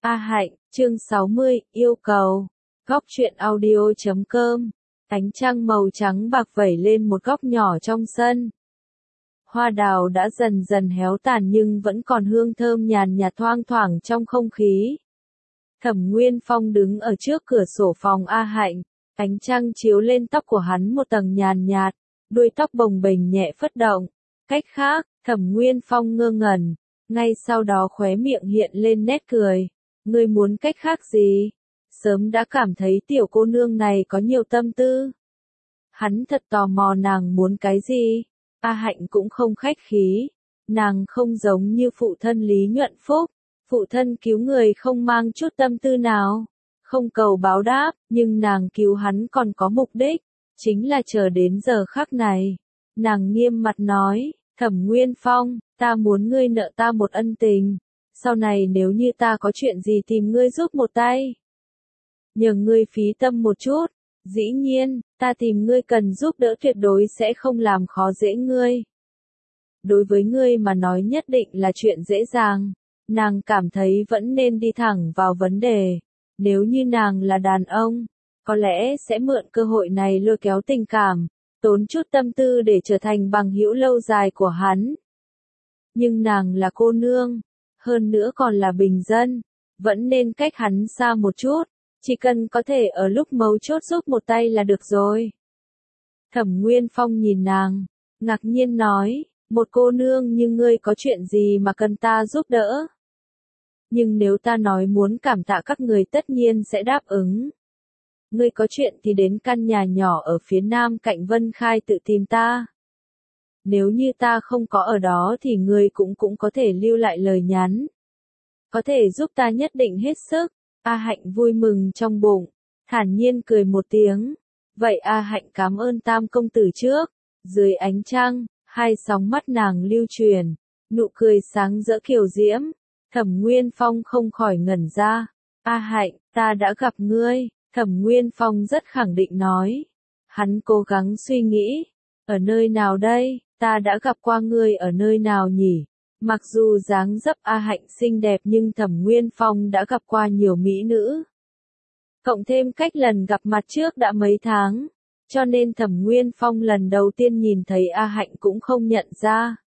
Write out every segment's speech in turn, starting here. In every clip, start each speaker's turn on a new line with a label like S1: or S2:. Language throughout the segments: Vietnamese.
S1: A Hạnh, chương 60, yêu cầu. Góc truyện audio.com. Ánh trăng màu trắng bạc vẩy lên một góc nhỏ trong sân. Hoa đào đã dần dần héo tàn nhưng vẫn còn hương thơm nhàn nhạt thoang thoảng trong không khí. Thẩm Nguyên Phong đứng ở trước cửa sổ phòng A Hạnh, ánh trăng chiếu lên tóc của hắn một tầng nhàn nhạt, đuôi tóc bồng bềnh nhẹ phất động. Cách khác, Thẩm Nguyên Phong ngơ ngẩn, ngay sau đó khóe miệng hiện lên nét cười. Ngươi muốn cách khác gì? Sớm đã cảm thấy tiểu cô nương này có nhiều tâm tư. Hắn thật tò mò nàng muốn cái gì? A Hạnh cũng không khách khí. Nàng không giống như phụ thân Lý Nhuận Phúc. Phụ thân cứu người không mang chút tâm tư nào. Không cầu báo đáp, nhưng nàng cứu hắn còn có mục đích. Chính là chờ đến giờ khắc này. Nàng nghiêm mặt nói, Thẩm Nguyên Phong, ta muốn ngươi nợ ta một ân tình. Sau này nếu như ta có chuyện gì tìm ngươi giúp một tay. Nhờ ngươi phí tâm một chút. Dĩ nhiên, ta tìm ngươi cần giúp đỡ tuyệt đối sẽ không làm khó dễ ngươi. Đối với ngươi mà nói nhất định là chuyện dễ dàng. Nàng cảm thấy vẫn nên đi thẳng vào vấn đề. Nếu như nàng là đàn ông, có lẽ sẽ mượn cơ hội này lôi kéo tình cảm, tốn chút tâm tư để trở thành bằng hữu lâu dài của hắn. Nhưng nàng là cô nương, hơn nữa còn là bình dân, vẫn nên cách hắn xa một chút, chỉ cần có thể ở lúc mấu chốt giúp một tay là được rồi. Thẩm Nguyên Phong nhìn nàng, ngạc nhiên nói, một cô nương như ngươi có chuyện gì mà cần ta giúp đỡ? Nhưng nếu ta nói muốn cảm tạ các người tất nhiên sẽ đáp ứng. Ngươi có chuyện thì đến căn nhà nhỏ ở phía nam cạnh Vân Khai tự tìm ta. Nếu như ta không có ở đó thì ngươi cũng có thể lưu lại lời nhắn. Có thể giúp ta nhất định hết sức. A Hạnh vui mừng trong bụng, thản nhiên cười một tiếng. Vậy A Hạnh cảm ơn Tam công tử trước. Dưới ánh trăng, hai sóng mắt nàng lưu truyền, nụ cười sáng rỡ kiều diễm. Thẩm Nguyên Phong không khỏi ngẩn ra. A Hạnh, ta đã gặp ngươi. Thẩm Nguyên Phong rất khẳng định nói. Hắn cố gắng suy nghĩ. Ở nơi nào đây? Ta đã gặp qua ngươi ở nơi nào nhỉ? Mặc dù dáng dấp A Hạnh xinh đẹp nhưng Thẩm Nguyên Phong đã gặp qua nhiều mỹ nữ. Cộng thêm cách lần gặp mặt trước đã mấy tháng. Cho nên Thẩm Nguyên Phong lần đầu tiên nhìn thấy A Hạnh cũng không nhận ra.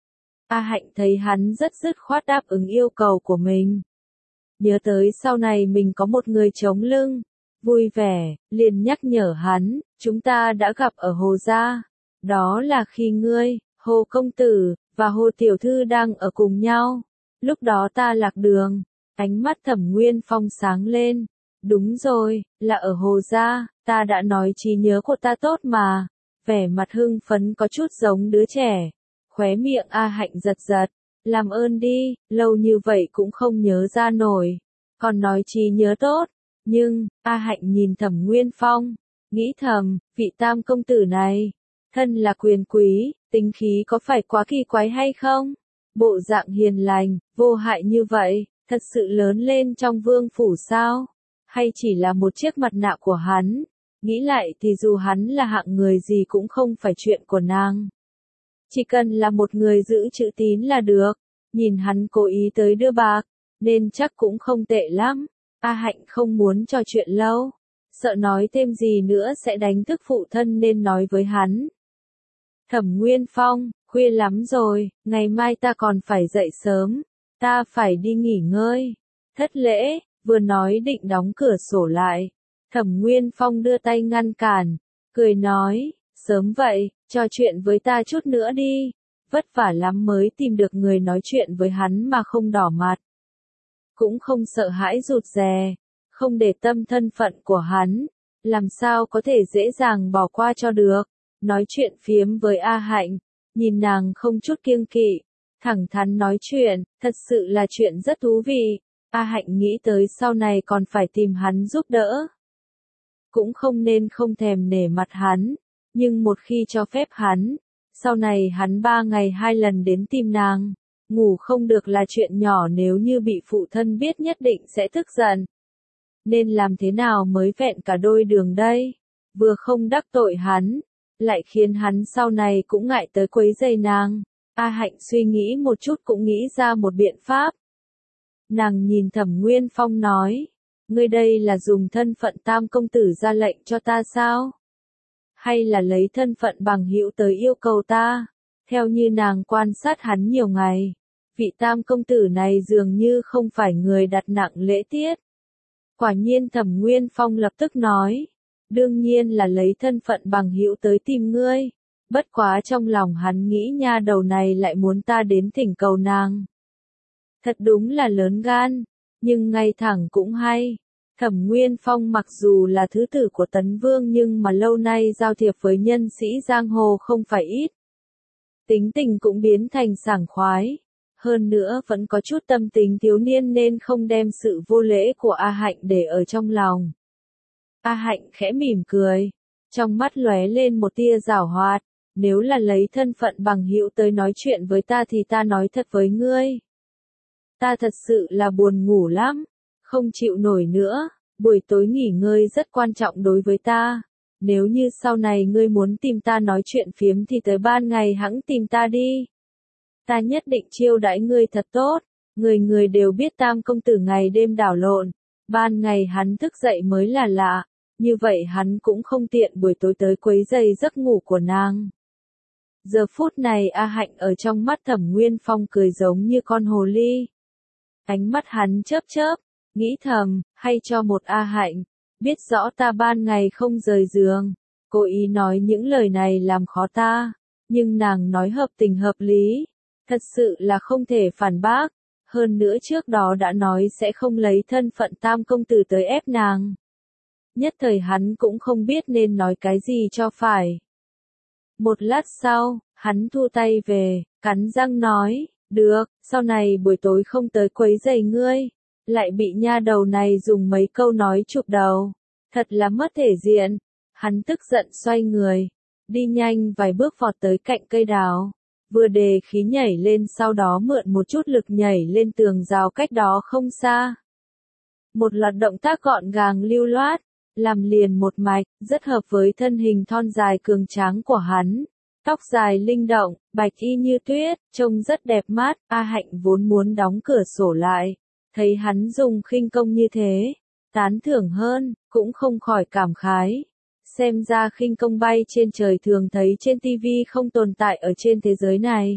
S1: A Hạnh thấy hắn rất dứt khoát đáp ứng yêu cầu của mình. Nhớ tới sau này mình có một người chống lưng. Vui vẻ, liền nhắc nhở hắn, chúng ta đã gặp ở Hồ Gia. Đó là khi ngươi, Hồ Công Tử, và Hồ Tiểu Thư đang ở cùng nhau. Lúc đó ta lạc đường. Ánh mắt Thẩm Nguyên Phong sáng lên. Đúng rồi, là ở Hồ Gia, ta đã nói trí nhớ của ta tốt mà. Vẻ mặt hưng phấn có chút giống đứa trẻ. Khóe miệng A Hạnh giật giật. Làm ơn đi, lâu như vậy cũng không nhớ ra nổi. Còn nói trí nhớ tốt. Nhưng, A Hạnh nhìn Thẩm Nguyên Phong, nghĩ thầm, vị Tam công tử này, thân là quyền quý, tính khí có phải quá kỳ quái hay không? Bộ dạng hiền lành, vô hại như vậy, thật sự lớn lên trong vương phủ sao? Hay chỉ là một chiếc mặt nạ của hắn? Nghĩ lại thì dù hắn là hạng người gì cũng không phải chuyện của nàng. Chỉ cần là một người giữ chữ tín là được. Nhìn hắn cố ý tới đưa bạc, nên chắc cũng không tệ lắm. A Hạnh không muốn trò chuyện lâu, sợ nói thêm gì nữa sẽ đánh thức phụ thân nên nói với hắn. Thẩm Nguyên Phong, khuya lắm rồi, ngày mai ta còn phải dậy sớm, ta phải đi nghỉ ngơi. Thất lễ, vừa nói định đóng cửa sổ lại. Thẩm Nguyên Phong đưa tay ngăn cản, cười nói, sớm vậy, trò chuyện với ta chút nữa đi. Vất vả lắm mới tìm được người nói chuyện với hắn mà không đỏ mặt. Cũng không sợ hãi rụt rè, không để tâm thân phận của hắn, làm sao có thể dễ dàng bỏ qua cho được. Nói chuyện phiếm với A Hạnh, nhìn nàng không chút kiêng kỵ, thẳng thắn nói chuyện, thật sự là chuyện rất thú vị. A Hạnh nghĩ tới sau này còn phải tìm hắn giúp đỡ. Cũng không nên không thèm nể mặt hắn, nhưng một khi cho phép hắn, sau này hắn 3 ngày 2 lần đến tìm nàng. Ngủ không được là chuyện nhỏ nếu như bị phụ thân biết nhất định sẽ tức giận. Nên làm thế nào mới vẹn cả đôi đường đây? Vừa không đắc tội hắn, lại khiến hắn sau này cũng ngại tới quấy rầy nàng. A Hạnh suy nghĩ một chút cũng nghĩ ra một biện pháp. Nàng nhìn Thẩm Nguyên Phong nói, ngươi đây là dùng thân phận Tam công tử ra lệnh cho ta sao? Hay là lấy thân phận bằng hữu tới yêu cầu ta? Theo như nàng quan sát hắn nhiều ngày, vị Tam công tử này dường như không phải người đặt nặng lễ tiết. Quả nhiên Thẩm Nguyên Phong lập tức nói, đương nhiên là lấy thân phận bằng hữu tới tìm ngươi. Bất quá trong lòng hắn nghĩ nha đầu này lại muốn ta đến thỉnh cầu nàng. Thật đúng là lớn gan, nhưng ngay thẳng cũng hay. Thẩm Nguyên Phong mặc dù là thứ tử của Tấn Vương nhưng mà lâu nay giao thiệp với nhân sĩ giang hồ không phải ít. Tính tình cũng biến thành sảng khoái. Hơn nữa vẫn có chút tâm tính thiếu niên nên không đem sự vô lễ của A Hạnh để ở trong lòng. A Hạnh khẽ mỉm cười, trong mắt lóe lên một tia giảo hoạt, nếu là lấy thân phận bằng hữu tới nói chuyện với ta thì ta nói thật với ngươi. Ta thật sự là buồn ngủ lắm, không chịu nổi nữa, buổi tối nghỉ ngơi rất quan trọng đối với ta. Nếu như sau này ngươi muốn tìm ta nói chuyện phiếm thì tới ban ngày hẵng tìm ta đi. Ta nhất định chiêu đãi ngươi thật tốt, người người đều biết Tam công tử ngày đêm đảo lộn, ban ngày hắn thức dậy mới là lạ, như vậy hắn cũng không tiện buổi tối tới quấy rầy giấc ngủ của nàng. Giờ phút này A Hạnh ở trong mắt Thẩm Nguyên Phong cười giống như con hồ ly. Ánh mắt hắn chớp chớp, nghĩ thầm, hay cho một A Hạnh, biết rõ ta ban ngày không rời giường, cố ý nói những lời này làm khó ta, nhưng nàng nói hợp tình hợp lý, thật sự là không thể phản bác, hơn nữa trước đó đã nói sẽ không lấy thân phận Tam công tử tới ép nàng. Nhất thời hắn cũng không biết nên nói cái gì cho phải. Một lát sau, hắn thu tay về, cắn răng nói, được, sau này buổi tối không tới quấy rầy ngươi, lại bị nha đầu này dùng mấy câu nói chụp đầu, thật là mất thể diện. Hắn tức giận xoay người, đi nhanh vài bước vọt tới cạnh cây đào, vừa đề khí nhảy lên sau đó mượn một chút lực nhảy lên tường rào cách đó không xa. Một loạt động tác gọn gàng lưu loát, làm liền một mạch, rất hợp với thân hình thon dài cường tráng của hắn. Tóc dài linh động, bạch y như tuyết, trông rất đẹp mắt. A Hạnh vốn muốn đóng cửa sổ lại, thấy hắn dùng khinh công như thế, tán thưởng hơn, cũng không khỏi cảm khái. Xem ra khinh công bay trên trời thường thấy trên tivi không tồn tại ở trên thế giới này.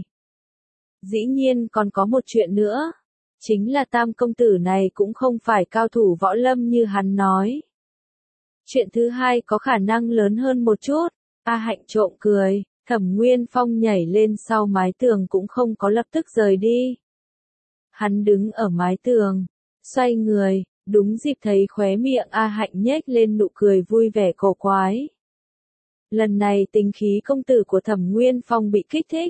S1: Dĩ nhiên còn có một chuyện nữa, chính là Tam công tử này cũng không phải cao thủ võ lâm như hắn nói. Chuyện thứ hai có khả năng lớn hơn một chút. A Hạnh trộm cười, Thẩm Nguyên Phong nhảy lên sau mái tường cũng không có lập tức rời đi. Hắn đứng ở mái tường, xoay người, đúng dịp thấy khóe miệng A Hạnh nhếch lên nụ cười vui vẻ cổ quái. Lần này tính khí công tử của Thẩm Nguyên Phong bị kích thích.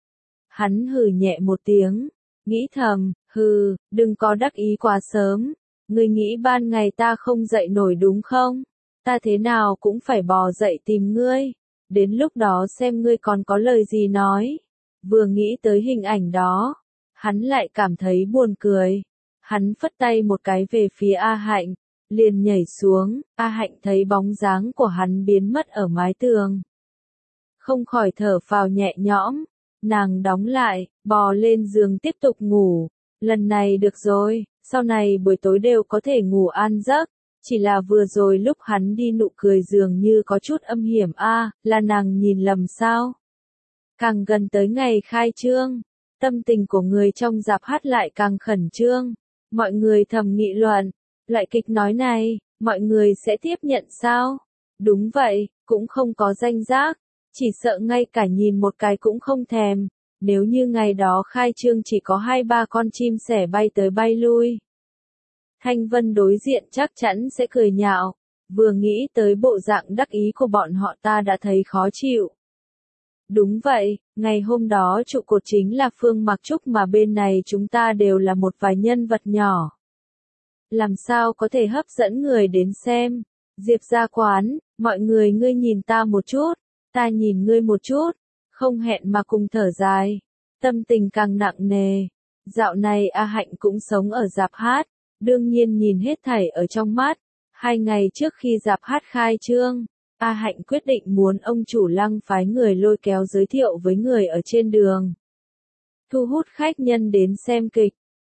S1: Hắn hừ nhẹ một tiếng, nghĩ thầm, hừ, đừng có đắc ý quá sớm, ngươi nghĩ ban ngày ta không dậy nổi đúng không? Ta thế nào cũng phải bò dậy tìm ngươi, đến lúc đó xem ngươi còn có lời gì nói. Vừa nghĩ tới hình ảnh đó, hắn lại cảm thấy buồn cười. Hắn phất tay một cái về phía A Hạnh, liền nhảy xuống. A Hạnh thấy bóng dáng của hắn biến mất ở mái tường, không khỏi thở phào nhẹ nhõm. Nàng đóng lại, bò lên giường tiếp tục ngủ. Lần này được rồi, sau này buổi tối đều có thể ngủ an giấc. Chỉ là vừa rồi lúc hắn đi nụ cười dường như có chút âm hiểm là nàng nhìn lầm sao? Càng gần tới ngày khai trương, tâm tình của người trong rạp hát lại càng khẩn trương. Mọi người thầm nghị luận, loại kịch nói này, mọi người sẽ tiếp nhận sao? Đúng vậy, cũng không có danh giác, chỉ sợ ngay cả nhìn một cái cũng không thèm. Nếu như ngày đó khai trương chỉ có 2-3 con chim sẻ bay tới bay lui, Thanh Vân đối diện chắc chắn sẽ cười nhạo, vừa nghĩ tới bộ dạng đắc ý của bọn họ ta đã thấy khó chịu. Đúng vậy, ngày hôm đó trụ cột chính là Phương Mặc Trúc mà bên này chúng ta đều là một vài nhân vật nhỏ. Làm sao có thể hấp dẫn người đến xem? Diệp ra quán, mọi người ngươi nhìn ta một chút, ta nhìn ngươi một chút, không hẹn mà cùng thở dài, tâm tình càng nặng nề. Dạo này A Hạnh cũng sống ở rạp hát. Đương nhiên nhìn hết thảy ở trong mắt. 2 ngày trước khi rạp hát khai trương, A Hạnh quyết định muốn ông chủ Lăng phái người lôi kéo giới thiệu với người ở trên đường, thu hút khách nhân đến xem kịch.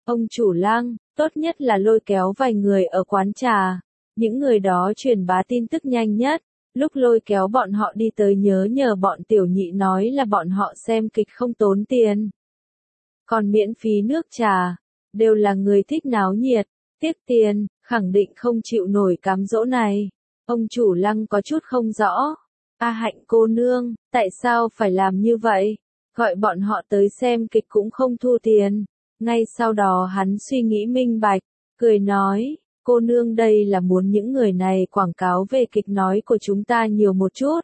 S1: Ông chủ Lăng, tốt nhất là lôi kéo vài người ở quán trà. Những người đó truyền bá tin tức nhanh nhất. Lúc lôi kéo bọn họ đi tới nhờ bọn tiểu nhị nói là bọn họ xem kịch không tốn tiền. Còn miễn phí nước trà, đều là người thích náo nhiệt, tiếc tiền, khẳng định không chịu nổi cám dỗ này. Ông chủ Lăng có chút không rõ. A Hạnh cô nương, tại sao phải làm như vậy? Gọi bọn họ tới xem kịch cũng không thu tiền. Ngay sau đó hắn suy nghĩ minh bạch, cười nói, cô nương đây là muốn những người này quảng cáo về kịch nói của chúng ta nhiều một chút.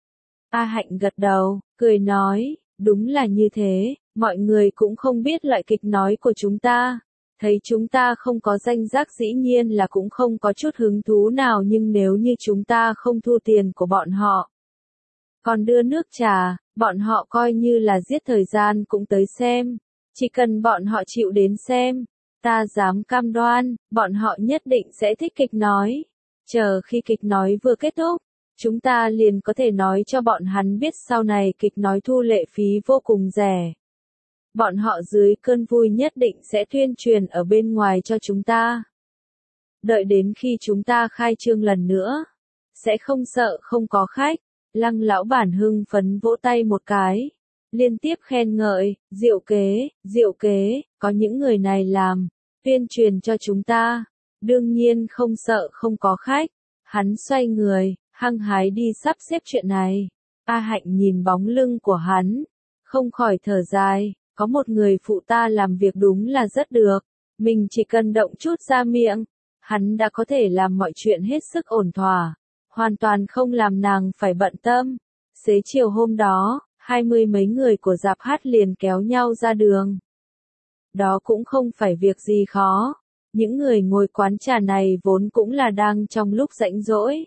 S1: A Hạnh gật đầu, cười nói, đúng là như thế, mọi người cũng không biết loại kịch nói của chúng ta. Thấy chúng ta không có danh giác dĩ nhiên là cũng không có chút hứng thú nào, nhưng nếu như chúng ta không thu tiền của bọn họ, còn đưa nước trà, bọn họ coi như là giết thời gian cũng tới xem. Chỉ cần bọn họ chịu đến xem, ta dám cam đoan, bọn họ nhất định sẽ thích kịch nói. Chờ khi kịch nói vừa kết thúc, chúng ta liền có thể nói cho bọn hắn biết sau này kịch nói thu lệ phí vô cùng rẻ. Bọn họ dưới cơn vui nhất định sẽ tuyên truyền ở bên ngoài cho chúng ta. Đợi đến khi chúng ta khai trương lần nữa, sẽ không sợ không có khách. Lăng lão bản hưng phấn vỗ tay một cái, liên tiếp khen ngợi, diệu kế, có những người này làm, tuyên truyền cho chúng ta, đương nhiên không sợ không có khách. Hắn xoay người, hăng hái đi sắp xếp chuyện này. A Hạnh nhìn bóng lưng của hắn, không khỏi thở dài, có một người phụ ta làm việc đúng là rất được, mình chỉ cần động chút ra miệng, hắn đã có thể làm mọi chuyện hết sức ổn thỏa. Hoàn toàn không làm nàng phải bận tâm. Xế chiều hôm đó, 20 mấy người của dạp hát liền kéo nhau ra đường. Đó cũng không phải việc gì khó. Những người ngồi quán trà này vốn cũng là đang trong lúc rảnh rỗi.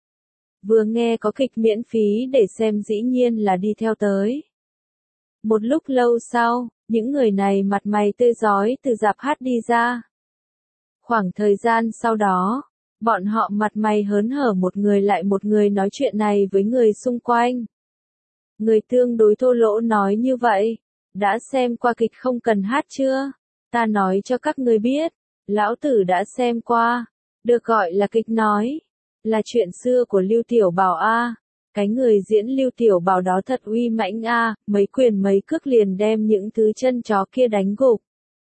S1: Vừa nghe có kịch miễn phí để xem dĩ nhiên là đi theo tới. Một lúc lâu sau, những người này mặt mày tươi rói từ dạp hát đi ra. Khoảng thời gian sau đó, bọn họ mặt mày hớn hở một người lại một người nói chuyện này với người xung quanh. Người tương đối thô lỗ nói như vậy, đã xem qua kịch không cần hát chưa? Ta nói cho các ngươi biết, lão tử đã xem qua, được gọi là kịch nói, là chuyện xưa của Lưu Tiểu Bảo a. Cái người diễn Lưu Tiểu Bảo đó thật uy mãnh a, mấy quyền mấy cước liền đem những thứ chân chó kia đánh gục.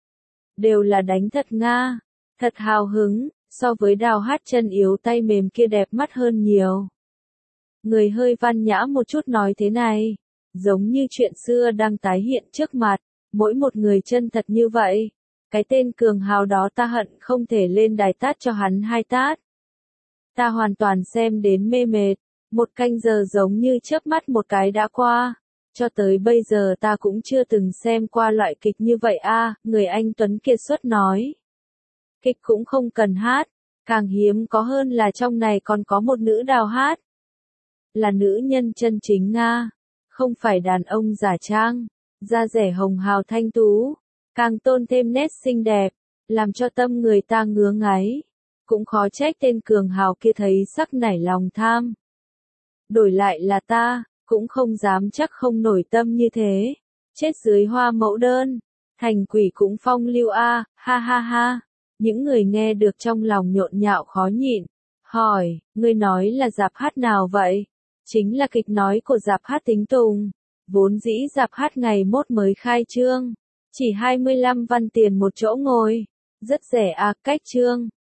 S1: Đều là đánh thật nga, thật hào hứng. So với Đào hát chân yếu tay mềm kia đẹp mắt hơn nhiều. Người hơi văn nhã một chút nói thế này, giống như chuyện xưa đang tái hiện trước mặt, mỗi một người chân thật như vậy. Cái tên Cường Hào đó ta hận không thể lên đài tát cho hắn 2 tát. Ta hoàn toàn xem đến mê mệt, 1 canh giờ giống như chớp mắt một cái đã qua. Cho tới bây giờ ta cũng chưa từng xem qua loại kịch như vậy a, người anh Tuấn kiệt xuất nói. Kịch cũng không cần hát, càng hiếm có hơn là trong này còn có một nữ đào hát. Là nữ nhân chân chính Nga, không phải đàn ông giả trang, da rẻ hồng hào thanh tú, càng tôn thêm nét xinh đẹp, làm cho tâm người ta ngứa ngáy. Cũng khó trách tên Cường Hào kia thấy sắc nảy lòng tham. Đổi lại là ta, cũng không dám chắc không nổi tâm như thế. Chết dưới hoa mẫu đơn, thành quỷ cũng phong lưu a, ha ha ha. Những người nghe được trong lòng nhộn nhạo khó nhịn, hỏi, ngươi nói là dạp hát nào vậy? Chính là kịch nói của dạp hát Tính Tùng. Vốn dĩ dạp hát ngày mốt mới khai trương, chỉ 25 văn tiền một chỗ ngồi, rất rẻ à, cách trương.